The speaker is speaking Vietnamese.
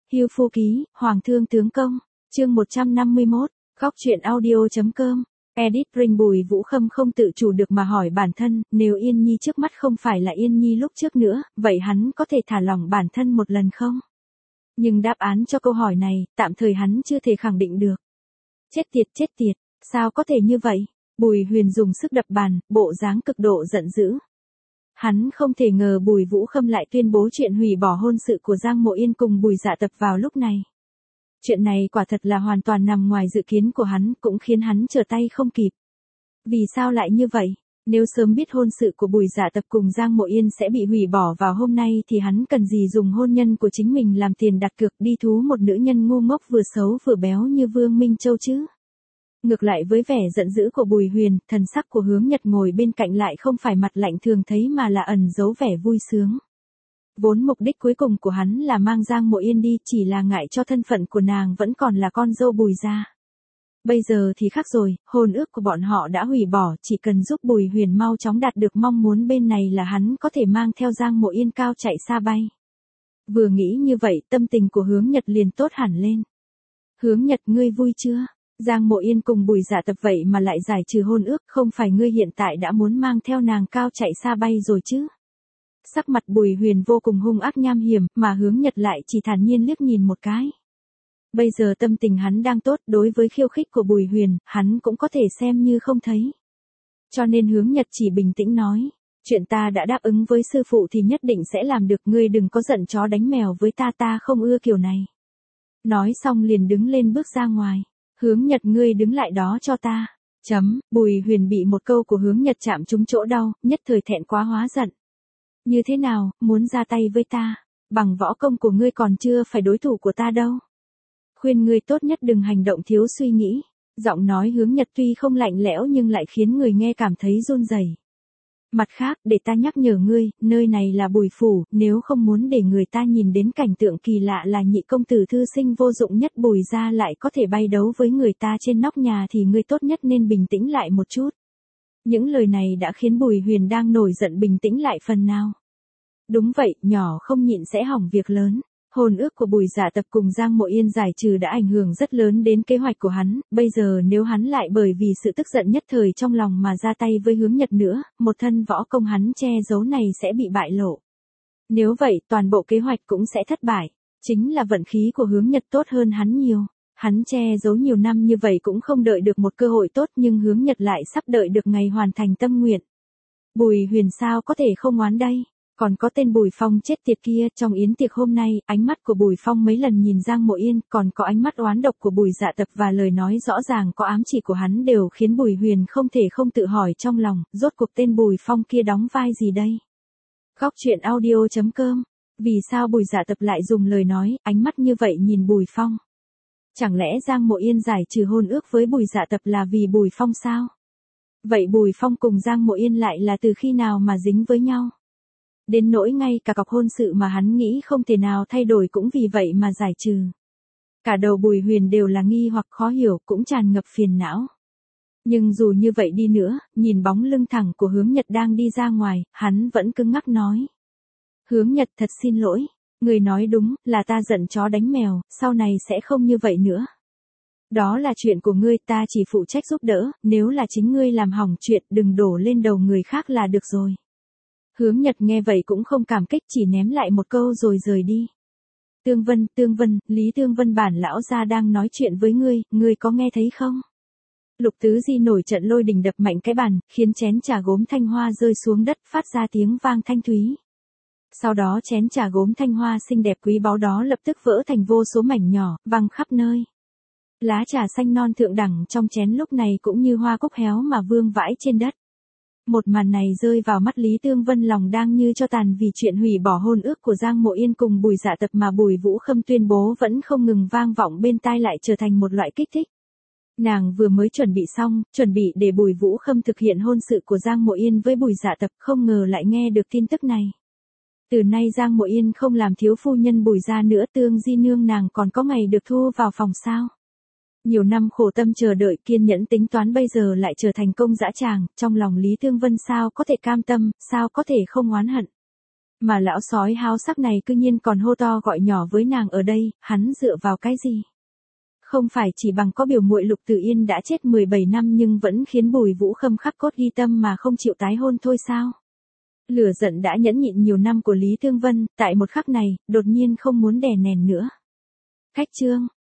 Hưu Phu Ký, Hoàng Thương Tướng Công, chương 151, Góc truyện audio.com, edit Ring. Bùi Vũ Khâm không tự chủ được mà hỏi bản thân, nếu Yên Nhi trước mắt không phải là Yên Nhi lúc trước nữa, vậy hắn có thể thả lỏng bản thân một lần không? Nhưng đáp án cho câu hỏi này, tạm thời hắn chưa thể khẳng định được. Chết tiệt, sao có thể như vậy? Bùi Huyền dùng sức đập bàn, bộ dáng cực độ giận dữ. Hắn không thể ngờ Bùi Vũ Khâm lại tuyên bố chuyện hủy bỏ hôn sự của Giang Mộ Yên cùng Bùi Dạ Tập vào lúc này. Chuyện này quả thật là hoàn toàn nằm ngoài dự kiến của hắn, cũng khiến hắn trở tay không kịp. Vì sao lại như vậy? Nếu sớm biết hôn sự của Bùi Dạ Tập cùng Giang Mộ Yên sẽ bị hủy bỏ vào hôm nay thì hắn cần gì dùng hôn nhân của chính mình làm tiền đặt cược đi thú một nữ nhân ngu ngốc vừa xấu vừa béo như Vương Minh Châu chứ? Ngược lại với vẻ giận dữ của Bùi Huyền, thần sắc của Hướng Nhật ngồi bên cạnh lại không phải mặt lạnh thường thấy mà là ẩn giấu vẻ vui sướng. Vốn mục đích cuối cùng của hắn là mang Giang Mộ Yên đi, chỉ là ngại cho thân phận của nàng vẫn còn là con dâu Bùi gia. Bây giờ thì khác rồi, hôn ước của bọn họ đã hủy bỏ, chỉ cần giúp Bùi Huyền mau chóng đạt được mong muốn bên này là hắn có thể mang theo Giang Mộ Yên cao chạy xa bay. Vừa nghĩ như vậy, tâm tình của Hướng Nhật liền tốt hẳn lên. Hướng Nhật, ngươi vui chưa? Giang Mộ Yên cùng Bùi Dạ Tập vậy mà lại giải trừ hôn ước, không phải ngươi hiện tại đã muốn mang theo nàng cao chạy xa bay rồi chứ? Sắc mặt Bùi Huyền vô cùng hung ác nham hiểm, mà Hướng Nhật lại chỉ thản nhiên liếc nhìn một cái. Bây giờ tâm tình hắn đang tốt, đối với khiêu khích của Bùi Huyền, hắn cũng có thể xem như không thấy. Cho nên Hướng Nhật chỉ bình tĩnh nói, chuyện ta đã đáp ứng với sư phụ thì nhất định sẽ làm được, ngươi đừng có giận chó đánh mèo với ta không ưa kiểu này. Nói xong liền đứng lên bước ra ngoài. Hướng Nhật, ngươi đứng lại đó cho ta. Bùi Huyền bị một câu của Hướng Nhật chạm trúng chỗ đau, nhất thời thẹn quá hóa giận. Như thế nào, muốn ra tay với ta? Bằng võ công của ngươi còn chưa phải đối thủ của ta đâu. Khuyên ngươi tốt nhất đừng hành động thiếu suy nghĩ. Giọng nói Hướng Nhật tuy không lạnh lẽo nhưng lại khiến người nghe cảm thấy run rẩy. Mặt khác, để ta nhắc nhở ngươi, nơi này là Bùi phủ, nếu không muốn để người ta nhìn đến cảnh tượng kỳ lạ là nhị công tử thư sinh vô dụng nhất Bùi gia lại có thể bay đấu với người ta trên nóc nhà thì ngươi tốt nhất nên bình tĩnh lại một chút. Những lời này đã khiến Bùi Huyền đang nổi giận bình tĩnh lại phần nào. Đúng vậy, nhỏ không nhịn sẽ hỏng việc lớn. Hôn ước của Bùi Dạ Tập cùng Giang Mộ Yên giải trừ đã ảnh hưởng rất lớn đến kế hoạch của hắn, bây giờ nếu hắn lại bởi vì sự tức giận nhất thời trong lòng mà ra tay với Hướng Nhật nữa, một thân võ công hắn che giấu này sẽ bị bại lộ. Nếu vậy, toàn bộ kế hoạch cũng sẽ thất bại. Chính là vận khí của Hướng Nhật tốt hơn hắn nhiều. Hắn che giấu nhiều năm như vậy cũng không đợi được một cơ hội tốt, nhưng Hướng Nhật lại sắp đợi được ngày hoàn thành tâm nguyện. Bùi Huyền sao có thể không oán đây? Còn có tên Bùi Phong chết tiệt kia, trong yến tiệc hôm nay, ánh mắt của Bùi Phong mấy lần nhìn Giang Mộ Yên, còn có ánh mắt oán độc của Bùi Dạ Tập và lời nói rõ ràng có ám chỉ của hắn đều khiến Bùi Huyền không thể không tự hỏi trong lòng, rốt cuộc tên Bùi Phong kia đóng vai gì đây? Góc truyện audio.com, vì sao Bùi Dạ Tập lại dùng lời nói, ánh mắt như vậy nhìn Bùi Phong? Chẳng lẽ Giang Mộ Yên giải trừ hôn ước với Bùi Dạ Tập là vì Bùi Phong sao? Vậy Bùi Phong cùng Giang Mộ Yên lại là từ khi nào mà dính với nhau? Đến nỗi ngay cả cọc hôn sự mà hắn nghĩ không thể nào thay đổi cũng vì vậy mà giải trừ. Cả đầu Bùi Huyền đều là nghi hoặc khó hiểu, cũng tràn ngập phiền não. Nhưng dù như vậy đi nữa, nhìn bóng lưng thẳng của Hướng Nhật đang đi ra ngoài, hắn vẫn cứng ngắc nói. Hướng Nhật, thật xin lỗi, người nói đúng, là ta giận chó đánh mèo, sau này sẽ không như vậy nữa. Đó là chuyện của ngươi, ta chỉ phụ trách giúp đỡ, nếu là chính ngươi làm hỏng chuyện đừng đổ lên đầu người khác là được rồi. Hướng Nhật nghe vậy cũng không cảm kích, chỉ ném lại một câu rồi rời đi. Tương Vân, Lý Tương Vân, bản lão gia đang nói chuyện với ngươi có nghe thấy không? Lục Tứ Di nổi trận lôi đình đập mạnh cái bàn, khiến chén trà gốm thanh hoa rơi xuống đất phát ra tiếng vang thanh thúy. Sau đó chén trà gốm thanh hoa xinh đẹp quý báu đó lập tức vỡ thành vô số mảnh nhỏ, văng khắp nơi. Lá trà xanh non thượng đẳng trong chén lúc này cũng như hoa cúc héo mà vương vãi trên đất. Một màn này rơi vào mắt Lý Tương Vân lòng đang như cho tàn vì chuyện hủy bỏ hôn ước của Giang Mộ Yên cùng Bùi Dạ Tập mà Bùi Vũ Khâm tuyên bố vẫn không ngừng vang vọng bên tai lại trở thành một loại kích thích. Nàng vừa mới chuẩn bị xong, chuẩn bị để Bùi Vũ Khâm thực hiện hôn sự của Giang Mộ Yên với Bùi Dạ Tập, không ngờ lại nghe được tin tức này. Từ nay Giang Mộ Yên không làm thiếu phu nhân Bùi gia nữa, Tương Di nương nàng còn có ngày được thu vào phòng sao? Nhiều năm khổ tâm chờ đợi kiên nhẫn tính toán bây giờ lại trở thành công dã tràng, trong lòng Lý Tương Vân sao có thể cam tâm, sao có thể không oán hận. Mà lão sói háo sắc này cư nhiên còn hô to gọi nhỏ với nàng ở đây, hắn dựa vào cái gì? Không phải chỉ bằng có biểu muội Lục Tử Yên đã chết 17 năm nhưng vẫn khiến Bùi Vũ Khâm khắc cốt ghi tâm mà không chịu tái hôn thôi sao? Lửa giận đã nhẫn nhịn nhiều năm của Lý Thương Vân, tại một khắc này, đột nhiên không muốn đè nén nữa. Khách trương,